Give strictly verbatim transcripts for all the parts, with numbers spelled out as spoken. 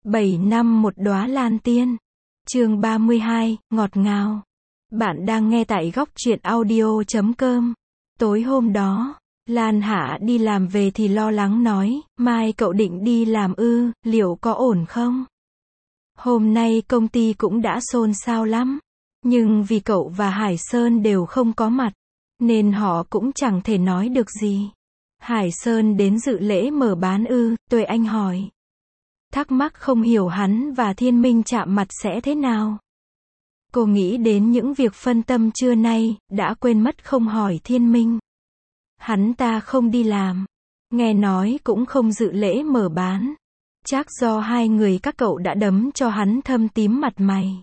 bảy năm một đóa lan tiên. Chương ba mươi hai, ngọt ngào. Bạn đang nghe tại góc truyện audio chấm com. Tối hôm đó, Lan Hạ đi làm về thì lo lắng nói, mai cậu định đi làm ư, liệu có ổn không? Hôm nay công ty cũng đã xôn xao lắm, nhưng vì cậu và Hải Sơn đều không có mặt, nên họ cũng chẳng thể nói được gì. Hải Sơn đến dự lễ mở bán ư, Tuệ Anh hỏi. Thắc mắc không hiểu hắn và Thiên Minh chạm mặt sẽ thế nào. Cô nghĩ đến những việc phân tâm trưa nay, đã quên mất không hỏi Thiên Minh. Hắn ta không đi làm, nghe nói cũng không dự lễ mở bán. Chắc do hai người các cậu đã đấm cho hắn thâm tím mặt mày,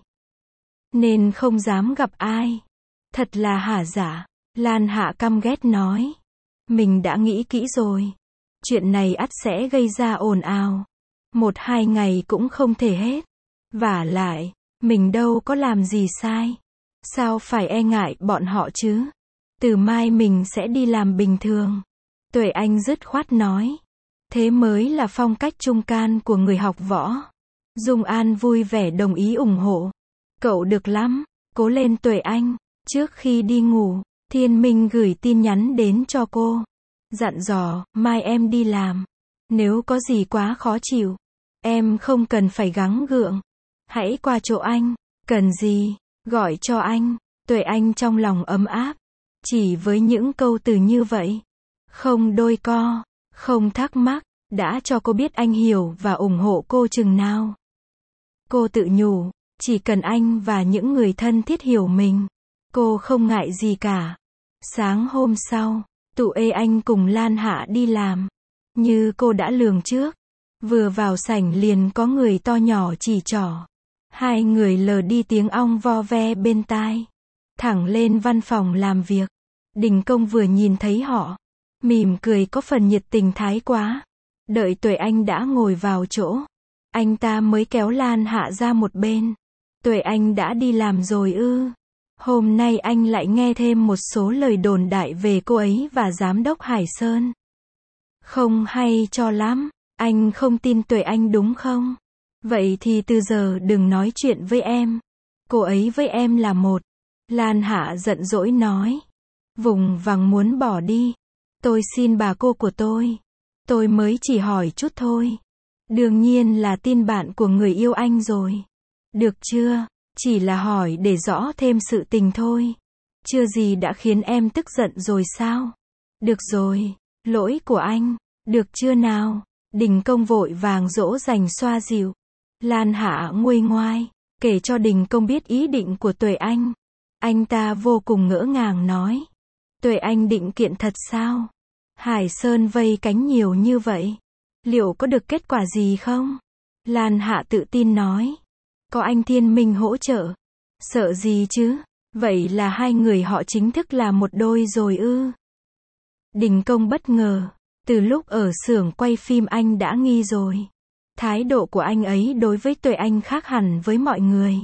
nên không dám gặp ai. Thật là hả dạ. Lan Hạ căm ghét nói. Mình đã nghĩ kỹ rồi. Chuyện này ắt sẽ gây ra ồn ào. Một hai ngày cũng không thể hết. Vả lại, mình đâu có làm gì sai. Sao phải e ngại bọn họ chứ? Từ mai mình sẽ đi làm bình thường. Tuệ Anh dứt khoát nói. Thế mới là phong cách trung can của người học võ. Dung An vui vẻ đồng ý ủng hộ. Cậu được lắm, cố lên Tuệ Anh. Trước khi đi ngủ, Thiên Minh gửi tin nhắn đến cho cô. Dặn dò, mai em đi làm. Nếu có gì quá khó chịu, em không cần phải gắng gượng. Hãy qua chỗ anh. Cần gì, gọi cho anh. Tuệ Anh trong lòng ấm áp. Chỉ với những câu từ như vậy, không đôi co, không thắc mắc, đã cho cô biết anh hiểu và ủng hộ cô chừng nào. Cô tự nhủ, chỉ cần anh và những người thân thiết hiểu mình, cô không ngại gì cả. Sáng hôm sau, tụi ê anh cùng Lan Hạ đi làm. Như cô đã lường trước, vừa vào sảnh liền có người to nhỏ chỉ trỏ. Hai người lờ đi tiếng ong vo ve bên tai. Thẳng lên văn phòng làm việc. Đình Công vừa nhìn thấy họ, mỉm cười có phần nhiệt tình thái quá. Đợi Tuệ Anh đã ngồi vào chỗ, anh ta mới kéo Lan Hạ ra một bên. Tuệ Anh đã đi làm rồi ư? Hôm nay anh lại nghe thêm một số lời đồn đại về cô ấy và giám đốc Hải Sơn. Không hay cho lắm, anh không tin Tuệ Anh đúng không? Vậy thì từ giờ đừng nói chuyện với em. Cô ấy với em là một. Lan Hạ giận dỗi nói. Vùng vằng muốn bỏ đi. Tôi xin bà cô của tôi. Tôi mới chỉ hỏi chút thôi. Đương nhiên là tin bạn của người yêu anh rồi. Được chưa? Chỉ là hỏi để rõ thêm sự tình thôi. Chưa gì đã khiến em tức giận rồi sao? Được rồi, lỗi của anh. Được chưa nào? Đình Công vội vàng dỗ dành xoa dịu. Lan Hạ nguôi ngoai, kể cho Đình Công biết ý định của Tuệ Anh. Anh ta vô cùng ngỡ ngàng nói. Tuệ Anh định kiện thật sao? Hải Sơn vây cánh nhiều như vậy. Liệu có được kết quả gì không? Lan Hạ tự tin nói. Có anh Thiên Minh hỗ trợ. Sợ gì chứ? Vậy là hai người họ chính thức là một đôi rồi ư? Đình Công bất ngờ. Từ lúc ở xưởng quay phim anh đã nghi rồi. Thái độ của anh ấy đối với Tuệ Anh khác hẳn với mọi người.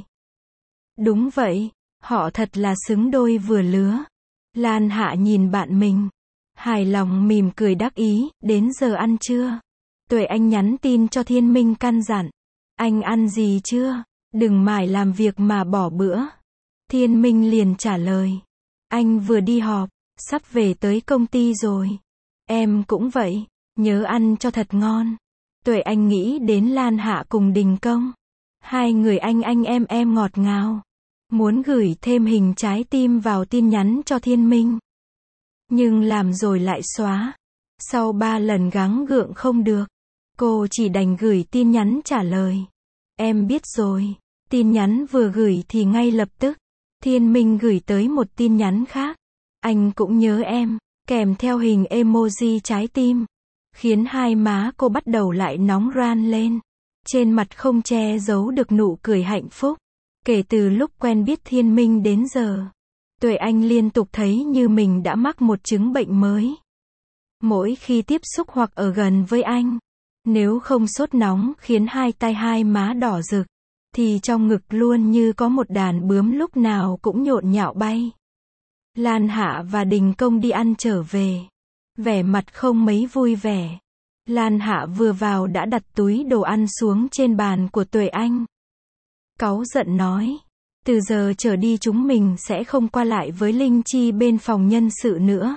Đúng vậy, họ thật là xứng đôi vừa lứa. Lan Hạ nhìn bạn mình, hài lòng mỉm cười đắc ý. Đến giờ ăn trưa, Tuệ Anh nhắn tin cho Thiên Minh căn dặn. Anh ăn gì chưa? Đừng mải làm việc mà bỏ bữa. Thiên Minh liền trả lời. Anh vừa đi họp, sắp về tới công ty rồi. Em cũng vậy, nhớ ăn cho thật ngon. Tuệ Anh nghĩ đến Lan Hạ cùng Đình Công. Hai người anh anh em em ngọt ngào. Muốn gửi thêm hình trái tim vào tin nhắn cho Thiên Minh. Nhưng làm rồi lại xóa. Sau ba lần gắng gượng không được, cô chỉ đành gửi tin nhắn trả lời. Em biết rồi. Tin nhắn vừa gửi thì ngay lập tức, Thiên Minh gửi tới một tin nhắn khác. Anh cũng nhớ em, kèm theo hình emoji trái tim. Khiến hai má cô bắt đầu lại nóng ran lên. Trên mặt không che giấu được nụ cười hạnh phúc. Kể từ lúc quen biết Thiên Minh đến giờ, Tuệ Anh liên tục thấy như mình đã mắc một chứng bệnh mới. Mỗi khi tiếp xúc hoặc ở gần với anh, nếu không sốt nóng khiến hai tay hai má đỏ rực, thì trong ngực luôn như có một đàn bướm lúc nào cũng nhộn nhạo bay. Lan Hạ và Đình Công đi ăn trở về. Vẻ mặt không mấy vui vẻ. Lan Hạ vừa vào đã đặt túi đồ ăn xuống trên bàn của Tuệ Anh. Cáu giận nói, từ giờ trở đi chúng mình sẽ không qua lại với Linh Chi bên phòng nhân sự nữa.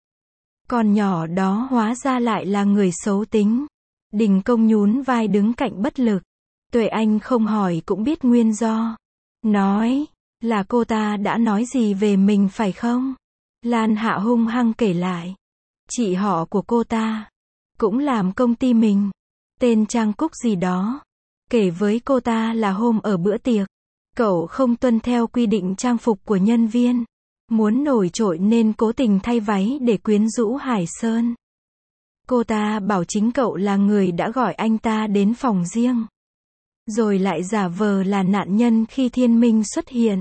Con nhỏ đó hóa ra lại là người xấu tính. Đình Công nhún vai đứng cạnh bất lực. Tuệ Anh không hỏi cũng biết nguyên do. Nói, là cô ta đã nói gì về mình phải không? Lan Hạ hung hăng kể lại. Chị họ của cô ta cũng làm công ty mình, tên Trang Cúc gì đó. Kể với cô ta là hôm ở bữa tiệc, cậu không tuân theo quy định trang phục của nhân viên. Muốn nổi trội nên cố tình thay váy để quyến rũ Hải Sơn. Cô ta bảo chính cậu là người đã gọi anh ta đến phòng riêng. Rồi lại giả vờ là nạn nhân khi Thiên Minh xuất hiện.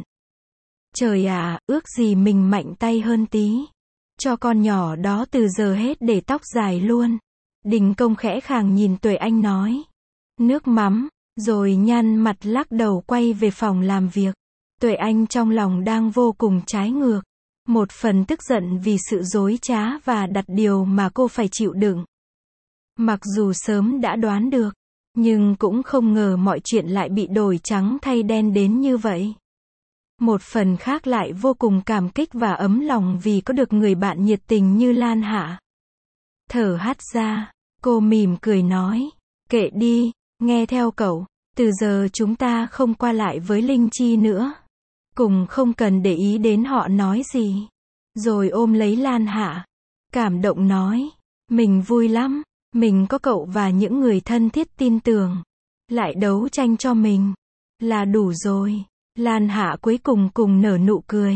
Trời ạ, ước gì mình mạnh tay hơn tí. Cho con nhỏ đó từ giờ hết để tóc dài luôn. Đình Công khẽ khàng nhìn Tuệ Anh nói. Nước mắm, rồi nhăn mặt lắc đầu quay về phòng làm việc. Tuệ Anh trong lòng đang vô cùng trái ngược. Một phần tức giận vì sự dối trá và đặt điều mà cô phải chịu đựng. Mặc dù sớm đã đoán được, nhưng cũng không ngờ mọi chuyện lại bị đổi trắng thay đen đến như vậy. Một phần khác lại vô cùng cảm kích và ấm lòng vì có được người bạn nhiệt tình như Lan Hạ. Thở hắt ra, cô mỉm cười nói, kệ đi, nghe theo cậu, từ giờ chúng ta không qua lại với Linh Chi nữa. Cùng không cần để ý đến họ nói gì. Rồi ôm lấy Lan Hạ, cảm động nói, mình vui lắm, mình có cậu và những người thân thiết tin tưởng, lại đấu tranh cho mình, là đủ rồi. Lan Hạ cuối cùng cùng nở nụ cười,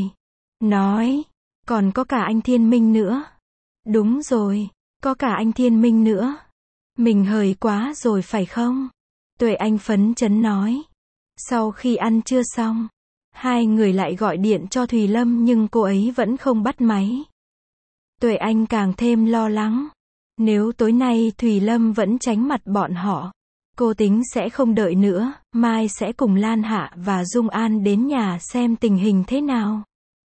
nói, còn có cả anh Thiên Minh nữa. Đúng rồi, có cả anh Thiên Minh nữa. Mình hời quá rồi phải không? Tuệ Anh phấn chấn nói. Sau khi ăn trưa xong, hai người lại gọi điện cho Thùy Lâm nhưng cô ấy vẫn không bắt máy. Tuệ Anh càng thêm lo lắng. Nếu tối nay Thùy Lâm vẫn tránh mặt bọn họ, cô tính sẽ không đợi nữa, mai sẽ cùng Lan Hạ và Dung An đến nhà xem tình hình thế nào.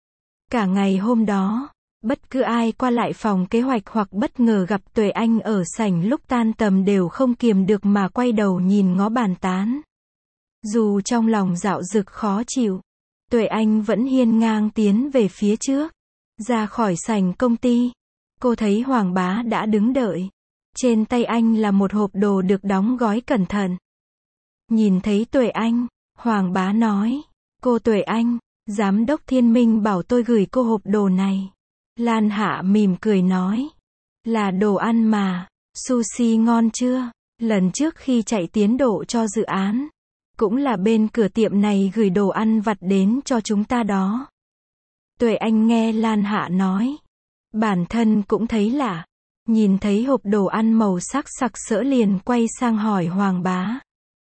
Cả ngày hôm đó, bất cứ ai qua lại phòng kế hoạch hoặc bất ngờ gặp Tuệ Anh ở sảnh lúc tan tầm đều không kiềm được mà quay đầu nhìn ngó bàn tán. Dù trong lòng dạo dực khó chịu, Tuệ Anh vẫn hiên ngang tiến về phía trước. Ra khỏi sảnh công ty, cô thấy Hoàng Bá đã đứng đợi. Trên tay anh là một hộp đồ được đóng gói cẩn thận. Nhìn thấy Tuệ Anh, Hoàng Bá nói, cô Tuệ Anh, Giám đốc Thiên Minh bảo tôi gửi cô hộp đồ này. Lan Hạ mỉm cười nói, là đồ ăn mà, sushi ngon chưa? Lần trước khi chạy tiến độ cho dự án, cũng là bên cửa tiệm này gửi đồ ăn vặt đến cho chúng ta đó. Tuệ Anh nghe Lan Hạ nói, bản thân cũng thấy lạ. Nhìn thấy hộp đồ ăn màu sắc sặc sỡ liền quay sang hỏi Hoàng Bá.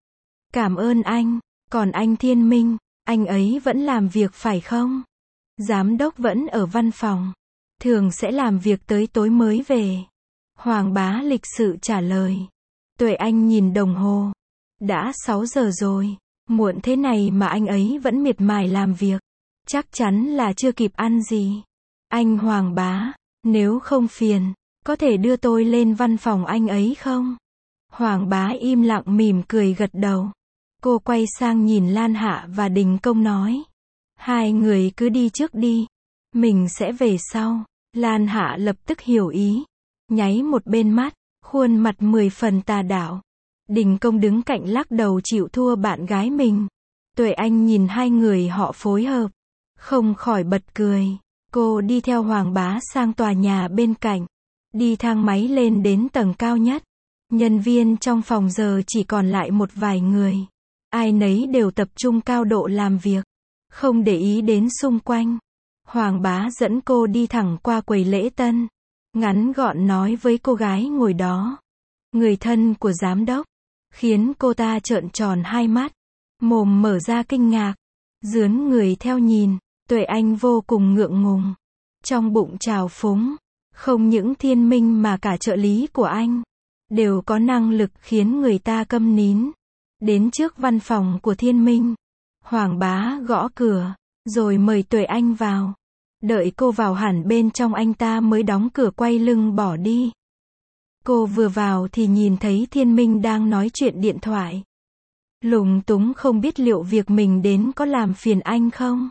Cảm ơn anh, còn anh Thiên Minh, anh ấy vẫn làm việc phải không? Giám đốc vẫn ở văn phòng, thường sẽ làm việc tới tối mới về. Hoàng Bá lịch sự trả lời. Tuệ Anh nhìn đồng hồ. Đã sáu giờ rồi, muộn thế này mà anh ấy vẫn miệt mài làm việc. Chắc chắn là chưa kịp ăn gì. Anh Hoàng Bá, nếu không phiền, có thể đưa tôi lên văn phòng anh ấy không? Hoàng Bá im lặng mỉm cười gật đầu. Cô quay sang nhìn Lan Hạ và Đình Công nói. Hai người cứ đi trước đi. Mình sẽ về sau. Lan Hạ lập tức hiểu ý. Nháy một bên mắt, khuôn mặt mười phần tà đạo. Đình Công đứng cạnh lắc đầu chịu thua bạn gái mình. Tuệ Anh nhìn hai người họ phối hợp, không khỏi bật cười. Cô đi theo Hoàng Bá sang tòa nhà bên cạnh. Đi thang máy lên đến tầng cao nhất. Nhân viên trong phòng giờ chỉ còn lại một vài người. Ai nấy đều tập trung cao độ làm việc, không để ý đến xung quanh. Hoàng Bá dẫn cô đi thẳng qua quầy lễ tân. Ngắn gọn nói với cô gái ngồi đó. Người thân của giám đốc. Khiến cô ta trợn tròn hai mắt. Mồm mở ra kinh ngạc. Dướn người theo nhìn. Tuệ Anh vô cùng ngượng ngùng. Trong bụng trào phúng. Không những Thiên Minh mà cả trợ lý của anh đều có năng lực khiến người ta câm nín. Đến trước văn phòng của Thiên Minh, Hoàng Bá gõ cửa, rồi mời Tuệ Anh vào. Đợi cô vào hẳn bên trong anh ta mới đóng cửa quay lưng bỏ đi. Cô vừa vào thì nhìn thấy Thiên Minh đang nói chuyện điện thoại. Lúng túng không biết liệu việc mình đến có làm phiền anh không.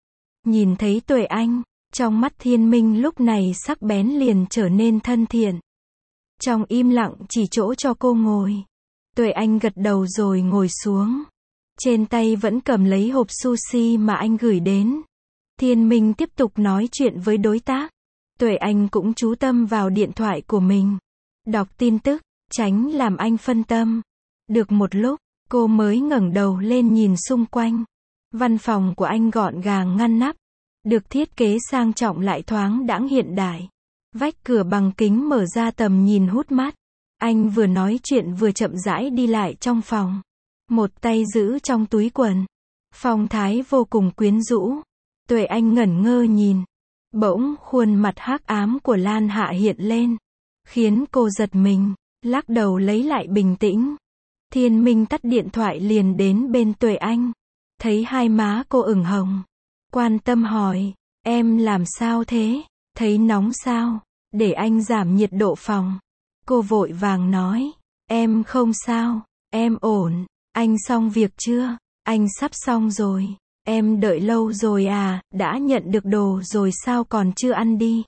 Nhìn thấy Tuệ Anh, trong mắt Thiên Minh lúc này sắc bén liền trở nên thân thiện. Trong im lặng chỉ chỗ cho cô ngồi. Tuệ Anh gật đầu rồi ngồi xuống. Trên tay vẫn cầm lấy hộp sushi mà anh gửi đến. Thiên Minh tiếp tục nói chuyện với đối tác. Tuệ Anh cũng chú tâm vào điện thoại của mình. Đọc tin tức, tránh làm anh phân tâm. Được một lúc, cô mới ngẩng đầu lên nhìn xung quanh. Văn phòng của anh gọn gàng ngăn nắp. Được thiết kế sang trọng lại thoáng đãng hiện đại. Vách cửa bằng kính mở ra tầm nhìn hút mắt. Anh vừa nói chuyện vừa chậm rãi đi lại trong phòng. Một tay giữ trong túi quần. Phong thái vô cùng quyến rũ. Tuệ Anh ngẩn ngơ nhìn. Bỗng khuôn mặt hắc ám của Lan Hạ hiện lên. Khiến cô giật mình. Lắc đầu lấy lại bình tĩnh. Thiên Minh tắt điện thoại liền đến bên Tuệ Anh. Thấy hai má cô ửng hồng. Quan tâm hỏi. Em làm sao thế? Thấy nóng sao? Để anh giảm nhiệt độ phòng. Cô vội vàng nói. Em không sao. Em ổn. Anh xong việc chưa? Anh sắp xong rồi. Em đợi lâu rồi à? Đã nhận được đồ rồi sao còn chưa ăn đi?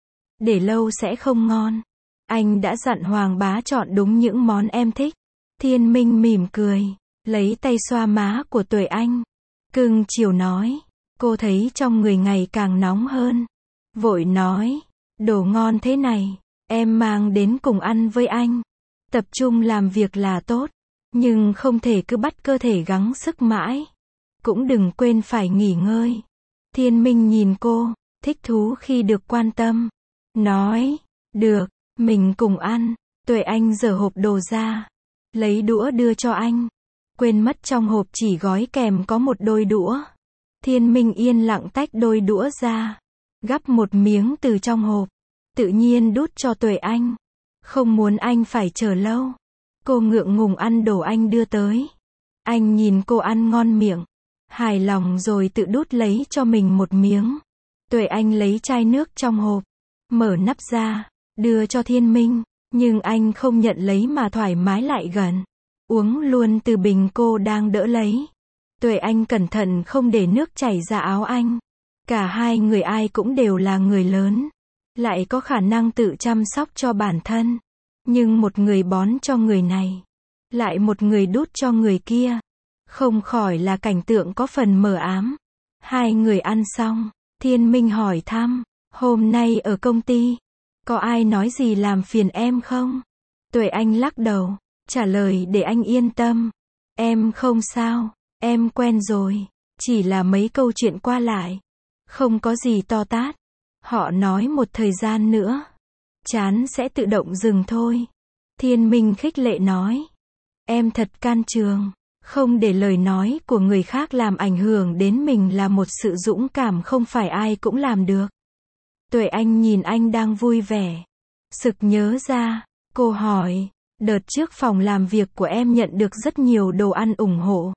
Để lâu sẽ không ngon. Anh đã dặn Hoàng bá chọn đúng những món em thích. Thiên Minh mỉm cười. Lấy tay xoa má của Tuệ Anh. Cưng chiều nói. Cô thấy trong người ngày càng nóng hơn. Vội nói. Đồ ngon thế này. Em mang đến cùng ăn với anh. Tập trung làm việc là tốt. Nhưng không thể cứ bắt cơ thể gắng sức mãi. Cũng đừng quên phải nghỉ ngơi. Thiên Minh nhìn cô. Thích thú khi được quan tâm. Nói. Được. Mình cùng ăn. Tuệ Anh giở hộp đồ ra. Lấy đũa đưa cho anh. Quên mất trong hộp chỉ gói kèm có một đôi đũa. Thiên Minh yên lặng tách đôi đũa ra. Gắp một miếng từ trong hộp. Tự nhiên đút cho Tuệ Anh. Không muốn anh phải chờ lâu. Cô ngượng ngùng ăn đồ anh đưa tới. Anh nhìn cô ăn ngon miệng. Hài lòng rồi tự đút lấy cho mình một miếng. Tuệ Anh lấy chai nước trong hộp. Mở nắp ra. Đưa cho Thiên Minh. Nhưng anh không nhận lấy mà thoải mái lại gần. Uống luôn từ bình cô đang đỡ lấy. Tuệ Anh cẩn thận không để nước chảy ra áo anh. Cả hai người ai cũng đều là người lớn. Lại có khả năng tự chăm sóc cho bản thân. Nhưng một người bón cho người này. Lại một người đút cho người kia. Không khỏi là cảnh tượng có phần mờ ám. Hai người ăn xong. Thiên Minh hỏi thăm. Hôm nay ở công ty. Có ai nói gì làm phiền em không? Tuệ Anh lắc đầu. Trả lời để anh yên tâm. Em không sao. Em quen rồi. Chỉ là mấy câu chuyện qua lại. Không có gì to tát. Họ nói một thời gian nữa. Chán sẽ tự động dừng thôi. Thiên Minh khích lệ nói. Em thật can trường. Không để lời nói của người khác làm ảnh hưởng đến mình là một sự dũng cảm không phải ai cũng làm được. Tuệ Anh nhìn anh đang vui vẻ. Sực nhớ ra. Cô hỏi. Đợt trước phòng làm việc của em nhận được rất nhiều đồ ăn ủng hộ.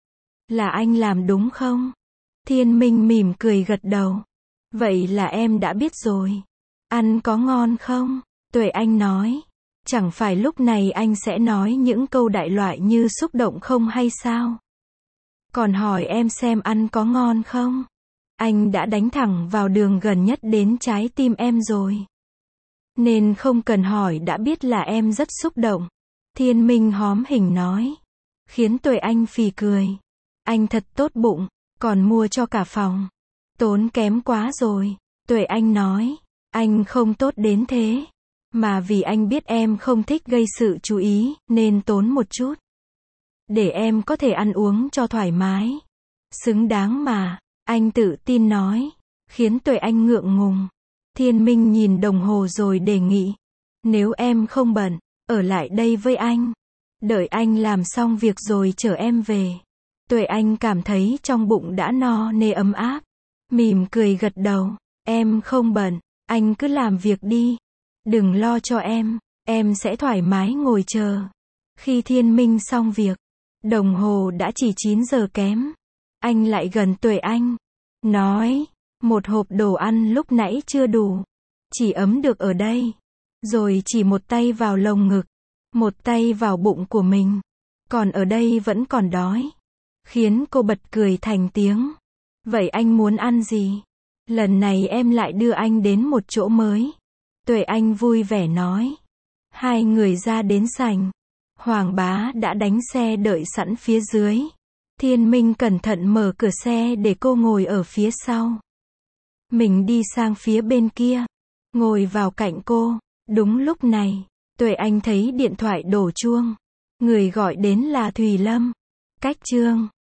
Là anh làm đúng không? Thiên Minh mỉm cười gật đầu. Vậy là em đã biết rồi. Ăn có ngon không? Tuệ Anh nói. Chẳng phải lúc này anh sẽ nói những câu đại loại như xúc động không hay sao? Còn hỏi em xem ăn có ngon không? Anh đã đánh thẳng vào đường gần nhất đến trái tim em rồi. Nên không cần hỏi đã biết là em rất xúc động. Thiên Minh hóm hình nói. Khiến Tuệ Anh phì cười. Anh thật tốt bụng, còn mua cho cả phòng. Tốn kém quá rồi. Tuệ Anh nói. Anh không tốt đến thế. Mà vì anh biết em không thích gây sự chú ý, nên tốn một chút. Để em có thể ăn uống cho thoải mái. Xứng đáng mà. Anh tự tin nói. Khiến Tuệ Anh ngượng ngùng. Thiên Minh nhìn đồng hồ rồi đề nghị. Nếu em không bận, ở lại đây với anh. Đợi anh làm xong việc rồi chở em về. Tuệ Anh cảm thấy trong bụng đã no nê ấm áp. Mỉm cười gật đầu. Em không bận, anh cứ làm việc đi. Đừng lo cho em, em sẽ thoải mái ngồi chờ. Khi Thiên Minh xong việc, đồng hồ đã chỉ chín giờ kém. Anh lại gần Tuệ Anh. Nói, một hộp đồ ăn lúc nãy chưa đủ. Chỉ ấm được ở đây. Rồi chỉ một tay vào lồng ngực, một tay vào bụng của mình. Còn ở đây vẫn còn đói. Khiến cô bật cười thành tiếng. Vậy anh muốn ăn gì? Lần này em lại đưa anh đến một chỗ mới. Tuệ Anh vui vẻ nói. Hai người ra đến sảnh. Hoàng Bá đã đánh xe đợi sẵn phía dưới. Thiên Minh cẩn thận mở cửa xe để cô ngồi ở phía sau. Mình đi sang phía bên kia, ngồi vào cạnh cô. Đúng lúc này, Tuệ Anh thấy điện thoại đổ chuông. Người gọi đến là Thùy Lâm. Cách Trương.